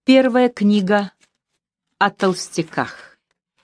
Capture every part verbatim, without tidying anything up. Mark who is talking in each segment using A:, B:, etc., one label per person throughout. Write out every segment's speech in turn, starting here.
A: Первая книга о толстяках.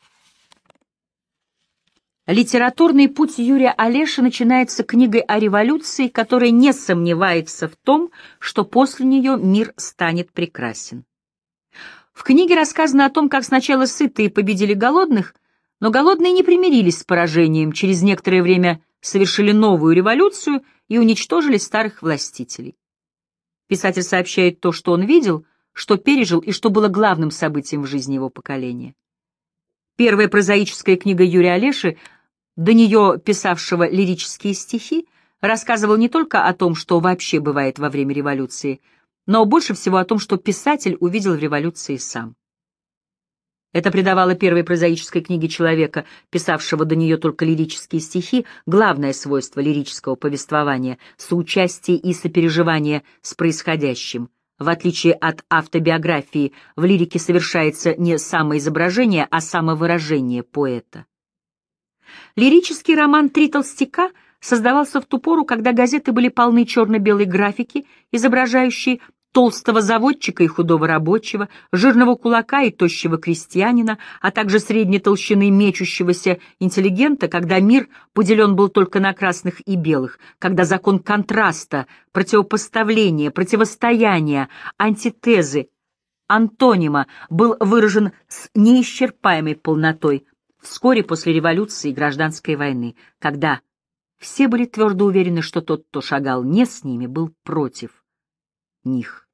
A: Литературный путь Юрия Олеши начинается книгой о революции, которая не сомневается в том, что после нее мир станет прекрасен. В книге рассказано о том, как сначала сытые победили голодных, но голодные не примирились с поражением, через некоторое время совершили новую революцию и уничтожили старых властителей. Писатель сообщает то, что он видел, что пережил и что было главным событием в жизни его поколения. Первая прозаическая книга Юрия Олеши, до нее писавшего лирические стихи, рассказывала не только о том, что вообще бывает во время революции, но больше всего о том, что писатель увидел в революции сам. Это придавало первой прозаической книге человека, писавшего до нее только лирические стихи, главное свойство лирического повествования — соучастие и сопереживание с происходящим. В отличие от автобиографии, в лирике совершается не самоизображение, а самовыражение поэта. Лирический роман «Три толстяка» создавался в ту пору, когда газеты были полны черно-белой графики, изображающей толстого заводчика и худого рабочего, жирного кулака и тощего крестьянина, а также средней толщины мечущегося интеллигента, когда мир поделен был только на красных и белых, когда закон контраста, противопоставления, противостояния, антитезы, антонима был выражен с неисчерпаемой полнотой вскоре после революции и гражданской войны, когда все были твердо уверены, что тот, кто шагал не с ними, был против них.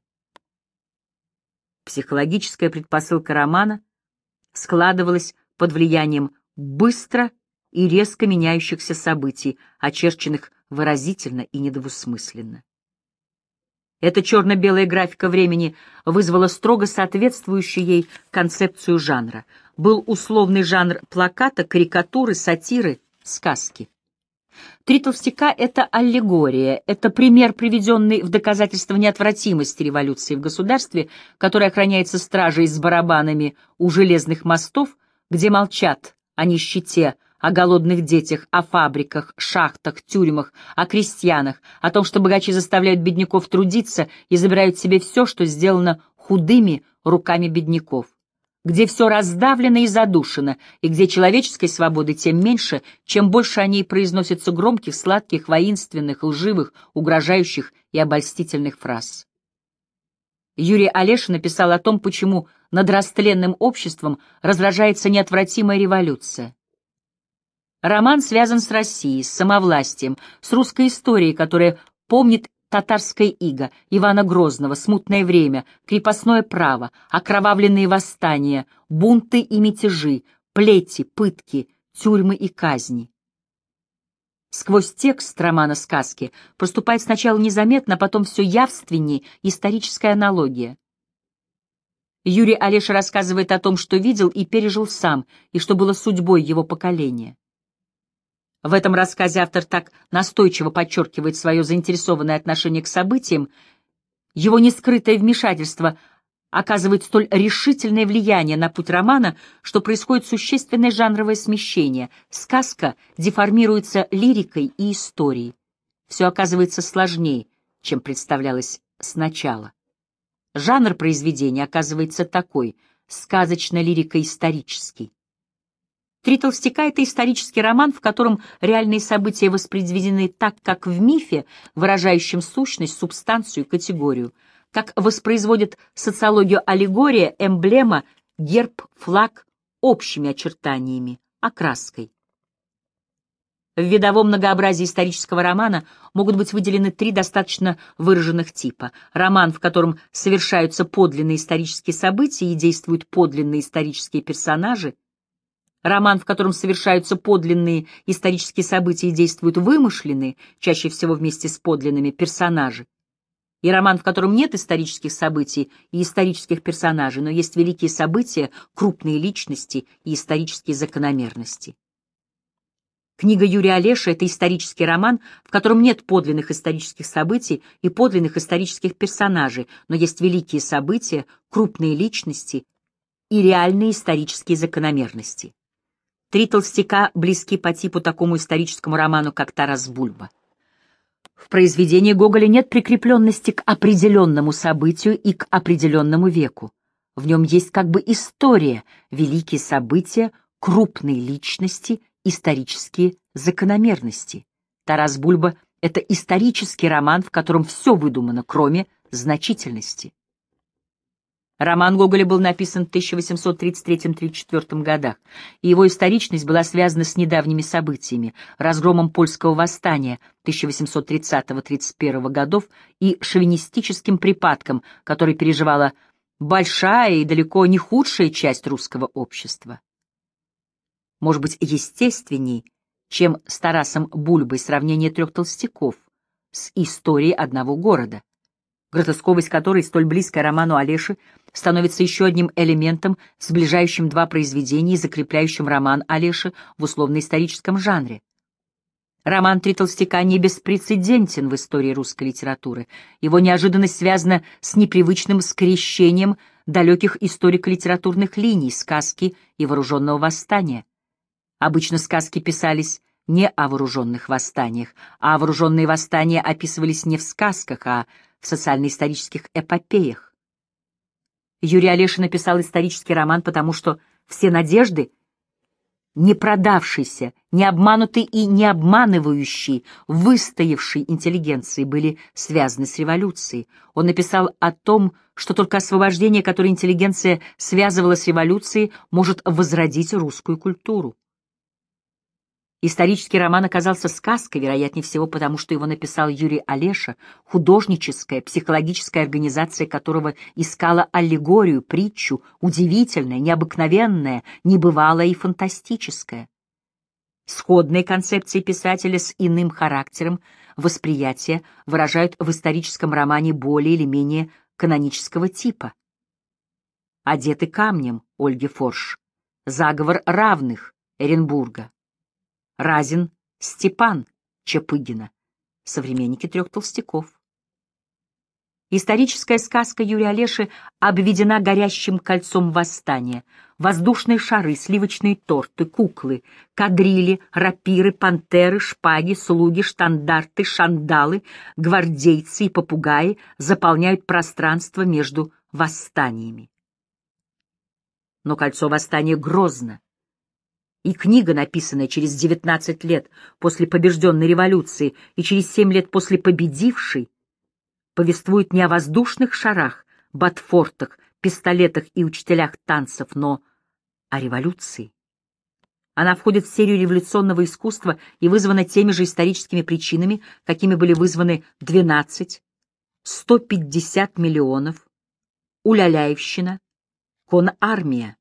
A: Психологическая предпосылка романа складывалась под влиянием быстро и резко меняющихся событий, очерченных выразительно и недвусмысленно. Эта черно-белая графика времени вызвала строго соответствующую ей концепцию жанра. Был условный жанр плаката, карикатуры, сатиры, сказки. «Три толстяка» — это аллегория, это пример, приведенный в доказательство неотвратимости революции в государстве, которое охраняется стражей с барабанами у железных мостов, где молчат о нищете, о голодных детях, о фабриках, шахтах, тюрьмах, о крестьянах, о том, что богачи заставляют бедняков трудиться и забирают себе все, что сделано худыми руками бедняков, где все раздавлено и задушено, и где человеческой свободы тем меньше, чем больше о ней произносится громких, сладких, воинственных, лживых, угрожающих и обольстительных фраз. Юрий Олеша написал о том, почему над растленным обществом разражается неотвратимая революция. Роман связан с Россией, с самовластием, с русской историей, которая помнит татарское иго, Ивана Грозного, смутное время, крепостное право, окровавленные восстания, бунты и мятежи, плети, пытки, тюрьмы и казни. Сквозь текст романа «Сказки» проступает сначала незаметно, а потом все явственнее историческая аналогия. Юрий Олеша рассказывает о том, что видел и пережил сам, и что было судьбой его поколения. В этом рассказе автор так настойчиво подчеркивает свое заинтересованное отношение к событиям, его нескрытое вмешательство оказывает столь решительное влияние на путь романа, что происходит существенное жанровое смещение. Сказка деформируется лирикой и историей. Все оказывается сложнее, чем представлялось сначала. Жанр произведения оказывается такой — сказочно-лирико-исторический. «Три толстяка» — это исторический роман, в котором реальные события воспроизведены так, как в мифе, выражающем сущность, субстанцию, категорию, как воспроизводит социологию аллегория, эмблема, герб, флаг общими очертаниями, окраской. В видовом многообразии исторического романа могут быть выделены три достаточно выраженных типа. Роман, в котором совершаются подлинные исторические события и действуют подлинные исторические персонажи. Роман, в котором совершаются подлинные исторические события и действуют вымышленные, чаще всего вместе с подлинными, персонажи. И роман, в котором нет исторических событий и исторических персонажей, но есть великие события, крупные личности и исторические закономерности. Книга Юрия Олеши — это исторический роман, в котором нет подлинных исторических событий и подлинных исторических персонажей, но есть великие события, крупные личности и реальные исторические закономерности. «Три толстяка» близки по типу такому историческому роману, как «Тарас Бульба». В произведении Гоголя нет прикрепленности к определенному событию и к определенному веку. В нем есть как бы история, великие события, крупные личности, исторические закономерности. Тарас Бульба — это исторический роман, в котором все выдумано, кроме значительности. Роман Гоголя был написан в тысяча восемьсот тридцать третьем — тридцать четвёртом годах, и его историчность была связана с недавними событиями, разгромом польского восстания тысяча восемьсот тридцатого — тридцать первого годов и шовинистическим припадком, который переживала большая и далеко не худшая часть русского общества. Может быть, естественней, чем с Тарасом Бульбой, сравнение трех толстяков с историей одного города, гротесковость которой, столь близкая роману Олеши, становится еще одним элементом, сближающим два произведения и закрепляющим роман Олеши в условно-историческом жанре. Роман «Три толстяка» не беспрецедентен в истории русской литературы. Его неожиданность связана с непривычным скрещением далеких историко-литературных линий, сказки и вооруженного восстания. Обычно сказки писались не о вооруженных восстаниях, а вооруженные восстания описывались не в сказках, а в социально-исторических эпопеях. Юрий Олеша написал исторический роман, потому что все надежды, не продавшейся, не обманутой и не обманывающей, выстоявшей интеллигенции были связаны с революцией. Он написал о том, что только освобождение, которое интеллигенция связывала с революцией, может возродить русскую культуру. Исторический роман оказался сказкой, вероятнее всего, потому что его написал Юрий Олеша, художническая, психологическая организация которого искала аллегорию, притчу, удивительное, необыкновенное, небывалое и фантастическое. Сходные концепции писателя с иным характером восприятия выражают в историческом романе более или менее канонического типа. «Одеты камнем» Ольги Форш, «Заговор равных» Эренбурга, Разин Степан Чапыгина, современники трех толстяков. Историческая сказка Юрия Олеши обведена горящим кольцом восстания. Воздушные шары, сливочные торты, куклы, кадрили, рапиры, пантеры, шпаги, слуги, штандарты, шандалы, гвардейцы и попугаи заполняют пространство между восстаниями. Но кольцо восстания грозно. И книга, написанная через девятнадцать лет после побежденной революции и через семь лет после победившей, повествует не о воздушных шарах, ботфортах, пистолетах и учителях танцев, но о революции. Она входит в серию революционного искусства и вызвана теми же историческими причинами, какими были вызваны двенадцать, сто пятьдесят миллионов, Уляляевщина, конармия.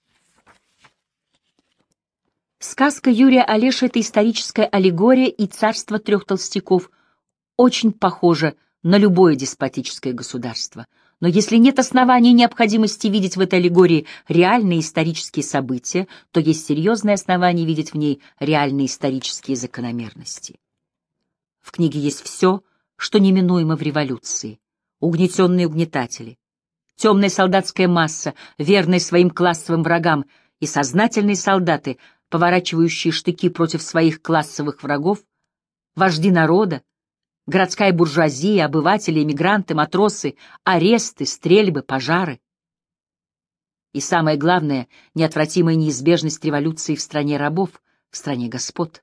A: Сказка Юрия Олеши — это историческая аллегория, и царство трех толстяков очень похоже на любое деспотическое государство. Но если нет оснований и необходимости видеть в этой аллегории реальные исторические события, то есть серьезные основания видеть в ней реальные исторические закономерности. В книге есть все, что неминуемо в революции. Угнетенные угнетатели, темная солдатская масса, верная своим классовым врагам, и сознательные солдаты, поворачивающие штыки против своих классовых врагов, вожди народа, городская буржуазия, обыватели, эмигранты, матросы, аресты, стрельбы, пожары. И самое главное — неотвратимая неизбежность революции в стране рабов, в стране господ.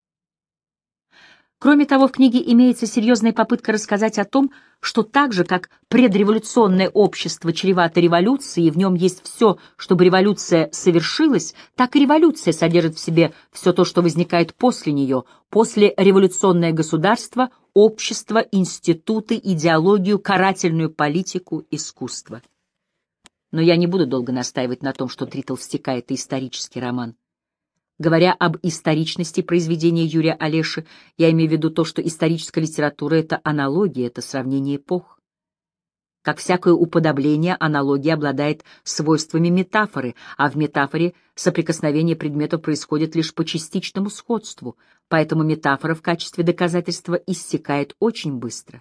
A: Кроме того, в книге имеется серьезная попытка рассказать о том, что так же, как предреволюционное общество чревато революцией, и в нем есть все, чтобы революция совершилась, так и революция содержит в себе все то, что возникает после нее, после революционное государство, общество, институты, идеологию, карательную политику, искусство. Но я не буду долго настаивать на том, что «Три толстяка» — это исторический роман. Говоря об историчности произведения Юрия Олеши, я имею в виду то, что историческая литература — это аналогия, это сравнение эпох. Как всякое уподобление, аналогия обладает свойствами метафоры, а в метафоре соприкосновение предметов происходит лишь по частичному сходству, поэтому метафора в качестве доказательства иссякает очень быстро.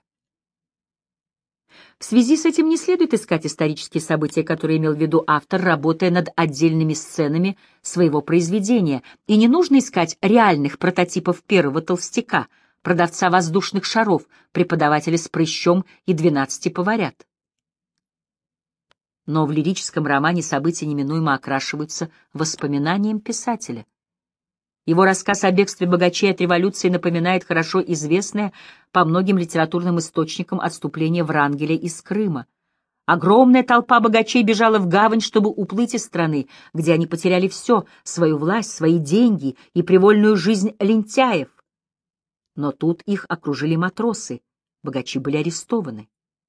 A: В связи с этим не следует искать исторические события, которые имел в виду автор, работая над отдельными сценами своего произведения, и не нужно искать реальных прототипов первого толстяка, продавца воздушных шаров, преподавателя с прыщом и двенадцати поварят. Но в лирическом романе события неминуемо окрашиваются воспоминанием писателя. Его рассказ о бегстве богачей от революции напоминает хорошо известное по многим литературным источникам отступление Врангеля из Крыма. Огромная толпа богачей бежала в гавань, чтобы уплыть из страны, где они потеряли все — свою власть, свои деньги и привольную жизнь лентяев. Но тут их окружили матросы, богачи были арестованы.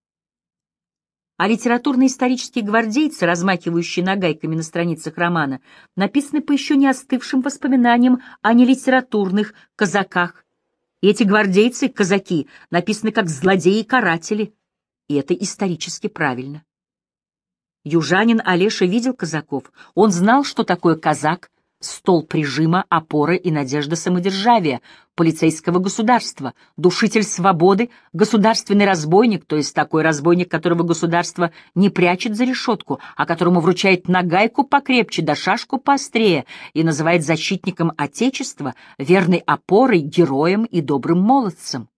A: А литературно-исторические гвардейцы, размахивающие нагайками на страницах романа, написаны по еще не остывшим воспоминаниям о нелитературных казаках. И эти гвардейцы, казаки, написаны как злодеи и каратели, и это исторически правильно. Южанин Олеша видел казаков, он знал, что такое казак, стол прижима, опора и надежда самодержавия, полицейского государства, душитель свободы, государственный разбойник, то есть такой разбойник, которого государство не прячет за решетку, а которому вручает нагайку покрепче да шашку поострее и называет защитником Отечества, верной опорой, героем и добрым молодцем.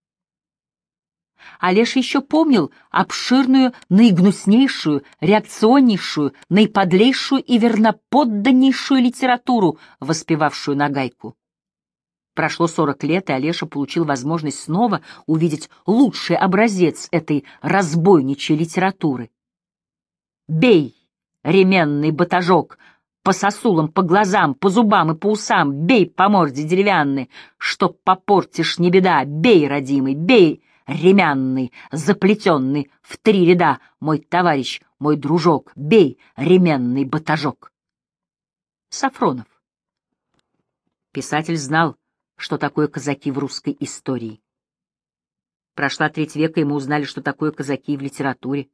A: Олеша еще помнил обширную, наигнуснейшую, реакционнейшую, наиподлейшую и верноподданнейшую литературу, воспевавшую нагайку. Прошло сорок лет, и Олеша получил возможность снова увидеть лучший образец этой разбойничьей литературы. «Бей, ременный батажок, по сосулам, по глазам, по зубам и по усам, бей по морде деревянной, чтоб попортишь не беда, бей, родимый, бей, ремянный, заплетенный в три ряда, мой товарищ, мой дружок, бей, ременный батажок». Сафронов. Писатель знал, что такое казаки в русской истории. Прошла треть века, и мы узнали, что такое казаки в литературе.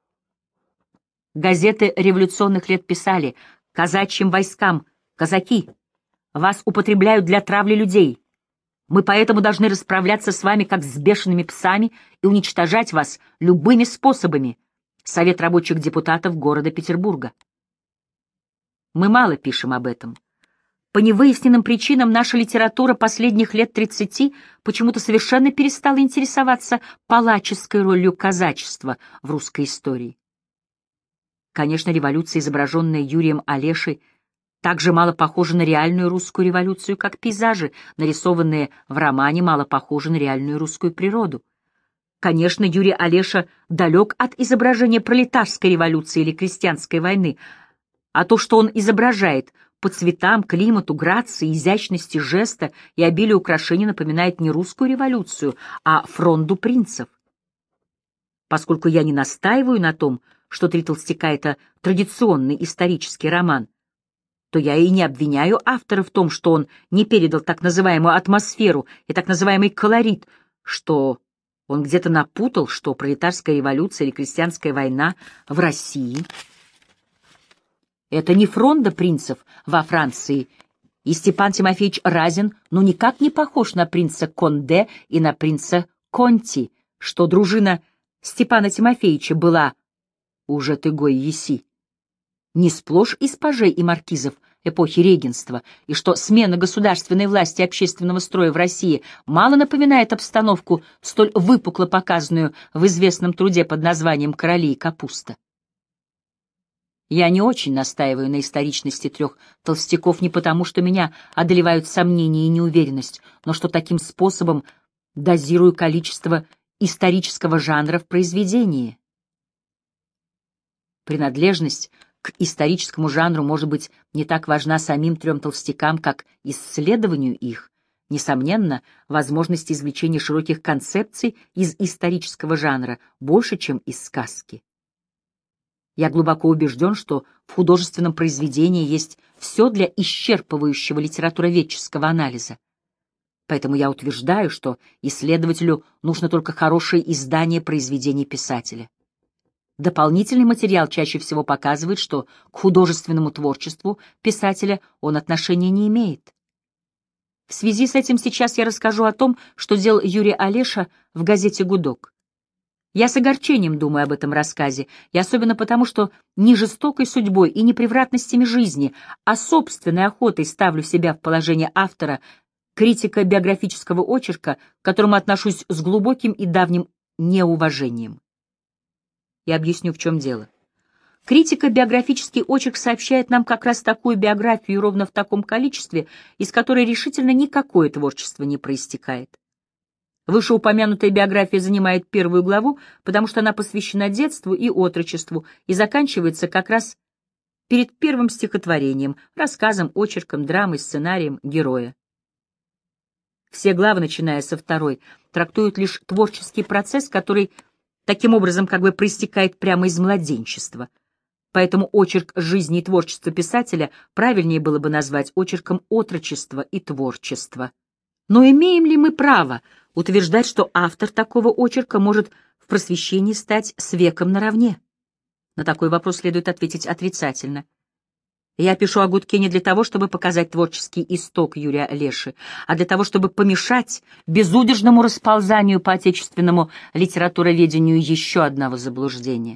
A: Газеты революционных лет писали: «Казачьим войскам, казаки, вас употребляют для травли людей. Мы поэтому должны расправляться с вами, как с бешеными псами, и уничтожать вас любыми способами». Совет рабочих депутатов города Петербурга. Мы мало пишем об этом. По невыясненным причинам наша литература последних лет тридцати почему-то совершенно перестала интересоваться палаческой ролью казачества в русской истории. Конечно, революция, изображенная Юрием Олешей, так же мало похожа на реальную русскую революцию, как пейзажи, нарисованные в романе, мало похожи на реальную русскую природу. Конечно, Юрий Олеша далек от изображения пролетарской революции или крестьянской войны, а то, что он изображает по цветам, климату, грации, изящности жеста и обилию украшений, напоминает не русскую революцию, а фронду принцев. Поскольку я не настаиваю на том, что «Три толстяка» — это традиционный исторический роман, то я и не обвиняю автора в том, что он не передал так называемую атмосферу и так называемый колорит, что он где-то напутал, что пролетарская революция или крестьянская война в России — это не фронда принцев во Франции, и Степан Тимофеевич Разин ну никак не похож на принца Конде и на принца Конти, что дружина Степана Тимофеевича была, уже ты гой еси, не сплошь из пажей и маркизов эпохи регенства, и что смена государственной власти и общественного строя в России мало напоминает обстановку, столь выпукло показанную в известном труде под названием «Короли и капуста». Я не очень настаиваю на историчности трех толстяков не потому, что меня одолевают сомнения и неуверенность, но что таким способом дозирую количество исторического жанра в произведении. Принадлежность к историческому жанру может быть не так важна самим трем толстякам, как исследованию их. Несомненно, возможность извлечения широких концепций из исторического жанра больше, чем из сказки. Я глубоко убежден, что в художественном произведении есть все для исчерпывающего литературоведческого анализа. Поэтому я утверждаю, что исследователю нужно только хорошее издание произведений писателя. Дополнительный материал чаще всего показывает, что к художественному творчеству писателя он отношения не имеет. В связи с этим сейчас я расскажу о том, что делал Юрий Олеша в газете «Гудок». Я с огорчением думаю об этом рассказе, и особенно потому, что не жестокой судьбой и не превратностями жизни, а собственной охотой ставлю себя в положение автора, критика биографического очерка, к которому отношусь с глубоким и давним неуважением. Я объясню, в чем дело. Критико-биографический очерк сообщает нам как раз такую биографию ровно в таком количестве, из которой решительно никакое творчество не проистекает. Вышеупомянутая биография занимает первую главу, потому что она посвящена детству и отрочеству и заканчивается как раз перед первым стихотворением, рассказом, очерком, драмой, сценарием героя. Все главы, начиная со второй, трактуют лишь творческий процесс, который таким образом как бы проистекает прямо из младенчества. Поэтому очерк жизни и творчества писателя правильнее было бы назвать очерком отрочества и творчества. Но имеем ли мы право утверждать, что автор такого очерка может в просвещении стать с веком наравне? На такой вопрос следует ответить отрицательно. Я пишу о Гудке не для того, чтобы показать творческий исток Юрия Олеши, а для того, чтобы помешать безудержному расползанию по отечественному литературоведению еще одного заблуждения.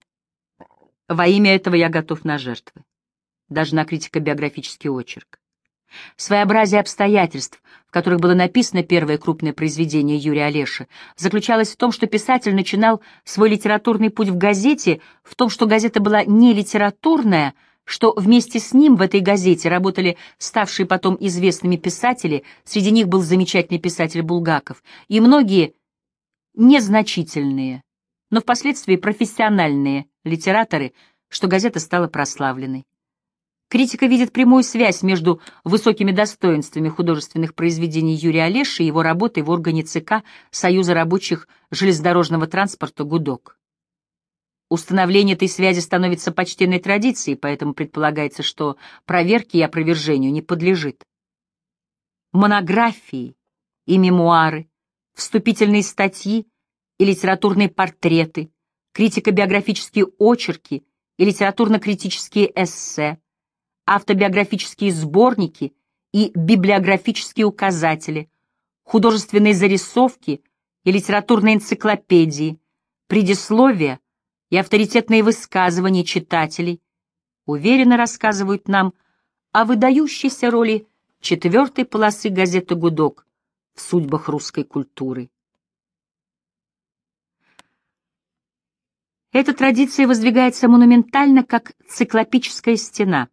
A: Во имя этого я готов на жертвы, даже на критико-биографический очерк. Своеобразие обстоятельств, в которых было написано первое крупное произведение Юрия Олеши, заключалось в том, что писатель начинал свой литературный путь в газете, в том, что газета была не литературная, что вместе с ним в этой газете работали ставшие потом известными писатели, среди них был замечательный писатель Булгаков, и многие незначительные, но впоследствии профессиональные литераторы, что газета стала прославленной. Критика видит прямую связь между высокими достоинствами художественных произведений Юрия Олеши и его работой в органе ЦК Союза рабочих железнодорожного транспорта «Гудок». Установление этой связи становится почтенной традицией, поэтому предполагается, что проверке и опровержению не подлежит. Монографии и мемуары, вступительные статьи и литературные портреты, критико-биографические очерки и литературно-критические эссе, автобиографические сборники и библиографические указатели, художественные зарисовки и литературные энциклопедии, предисловия и авторитетные высказывания читателей уверенно рассказывают нам о выдающейся роли четвертой полосы газеты «Гудок» в судьбах русской культуры. Эта традиция воздвигается монументально, как циклопическая стена.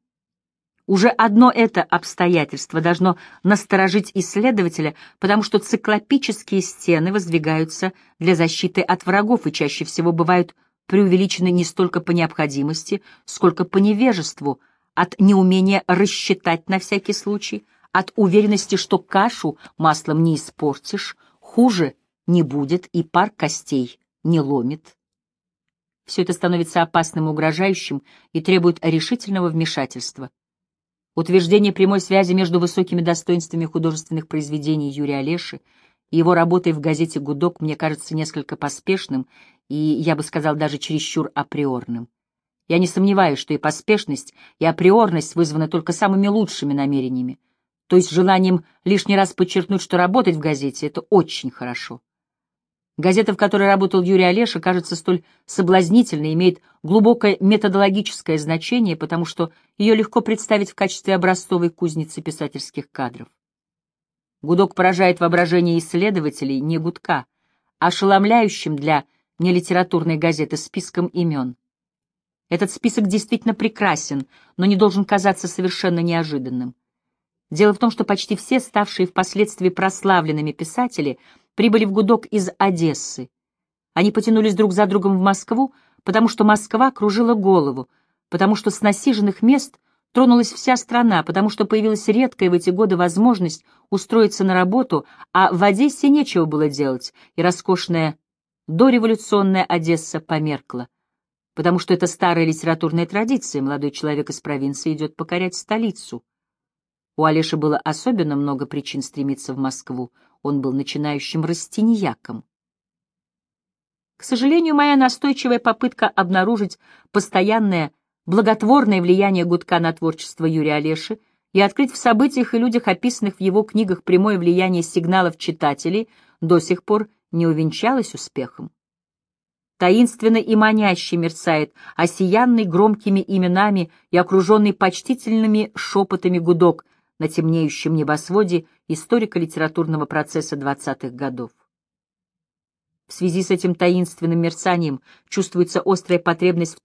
A: Уже одно это обстоятельство должно насторожить исследователя, потому что циклопические стены воздвигаются для защиты от врагов и чаще всего бывают преувеличены не столько по необходимости, сколько по невежеству, от неумения рассчитать на всякий случай, от уверенности, что кашу маслом не испортишь, хуже не будет и пар костей не ломит. Все это становится опасным и угрожающим и требует решительного вмешательства. Утверждение прямой связи между высокими достоинствами художественных произведений Юрия Олеши и его работой в газете «Гудок» мне кажется несколько поспешным и, я бы сказал, даже чересчур априорным. Я не сомневаюсь, что и поспешность, и априорность вызваны только самыми лучшими намерениями, то есть желанием лишний раз подчеркнуть, что работать в газете — это очень хорошо. Газета, в которой работал Юрий Олеша, кажется столь соблазнительной, имеет глубокое методологическое значение, потому что ее легко представить в качестве образцовой кузницы писательских кадров. «Гудок» поражает воображение исследователей не Гудка, а ошеломляющим для нелитературной газеты списком имен. Этот список действительно прекрасен, но не должен казаться совершенно неожиданным. Дело в том, что почти все ставшие впоследствии прославленными писатели прибыли в «Гудок» из Одессы. Они потянулись друг за другом в Москву, потому что Москва кружила голову, потому что с насиженных мест тронулась вся страна, потому что появилась редкая в эти годы возможность устроиться на работу, а в Одессе нечего было делать, и роскошная дореволюционная Одесса померкла, потому что это старая литературная традиция, молодой человек из провинции идет покорять столицу. У Олеши было особенно много причин стремиться в Москву, он был начинающим растиньяком. К сожалению, моя настойчивая попытка обнаружить постоянное благотворное влияние Гудка на творчество Юрия Олеши и открыть в событиях и людях, описанных в его книгах, прямое влияние сигналов читателей, до сих пор не увенчалась успехом. Таинственно и маняще мерцает осиянный громкими именами и окруженный почтительными шепотами Гудок на темнеющем небосводе историко-литературного процесса двадцатых годов. В связи с этим таинственным мерцанием чувствуется острая потребность в том,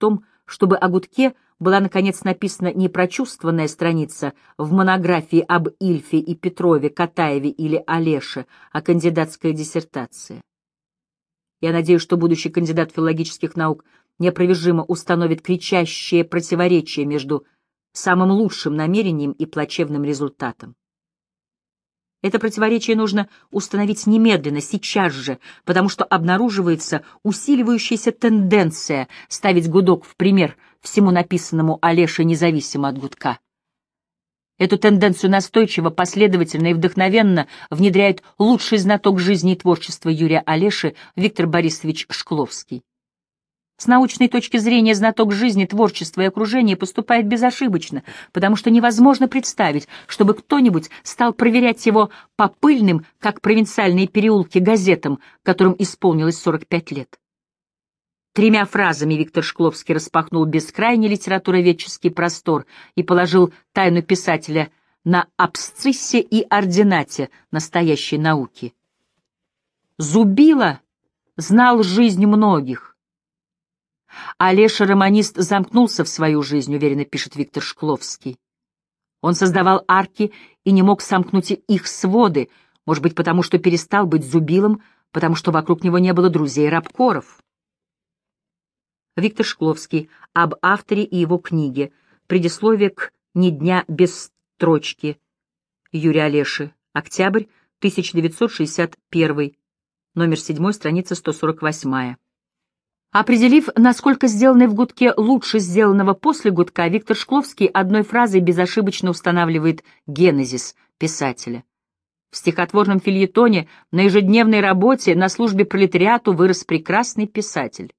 A: чтобы о гудке была, наконец, написана не прочувствованная страница в монографии об Ильфе и Петрове, Катаеве или Олеше, а кандидатская диссертация. Я надеюсь, что будущий кандидат филологических наук неопровержимо установит кричащее противоречие между самым лучшим намерением и плачевным результатом. Это противоречие нужно установить немедленно, сейчас же, потому что обнаруживается усиливающаяся тенденция ставить гудок в пример всему написанному Олеше независимо от гудка. Эту тенденцию настойчиво, последовательно и вдохновенно внедряет лучший знаток жизни и творчества Юрия Олеши Виктор Борисович Шкловский. С научной точки зрения знаток жизни, творчества и окружения поступает безошибочно, потому что невозможно представить, чтобы кто-нибудь стал проверять его по пыльным, как провинциальные переулки, газетам, которым исполнилось сорок пять лет. Тремя фразами Виктор Шкловский распахнул бескрайний литературоведческий простор и положил тайну писателя на абсциссе и ординате настоящей науки. Зубило знал жизнь многих. Олеша-романист замкнулся в свою жизнь, уверенно пишет Виктор Шкловский. Он создавал арки и не мог сомкнуть их своды, может быть, потому что перестал быть зубилом, потому что вокруг него не было друзей-рабкоров. Виктор Шкловский об авторе и его книге. Предисловие к «Ни дня без строчки» Юрия Олеши. Октябрь тысяча девятьсот шестьдесят первый. Номер седьмой, страница сто сорок восемь. Определив, насколько сделанное в гудке лучше сделанного после гудка, Виктор Шкловский одной фразой безошибочно устанавливает генезис писателя. В стихотворном фельетоне, на ежедневной работе, на службе пролетариату вырос прекрасный писатель.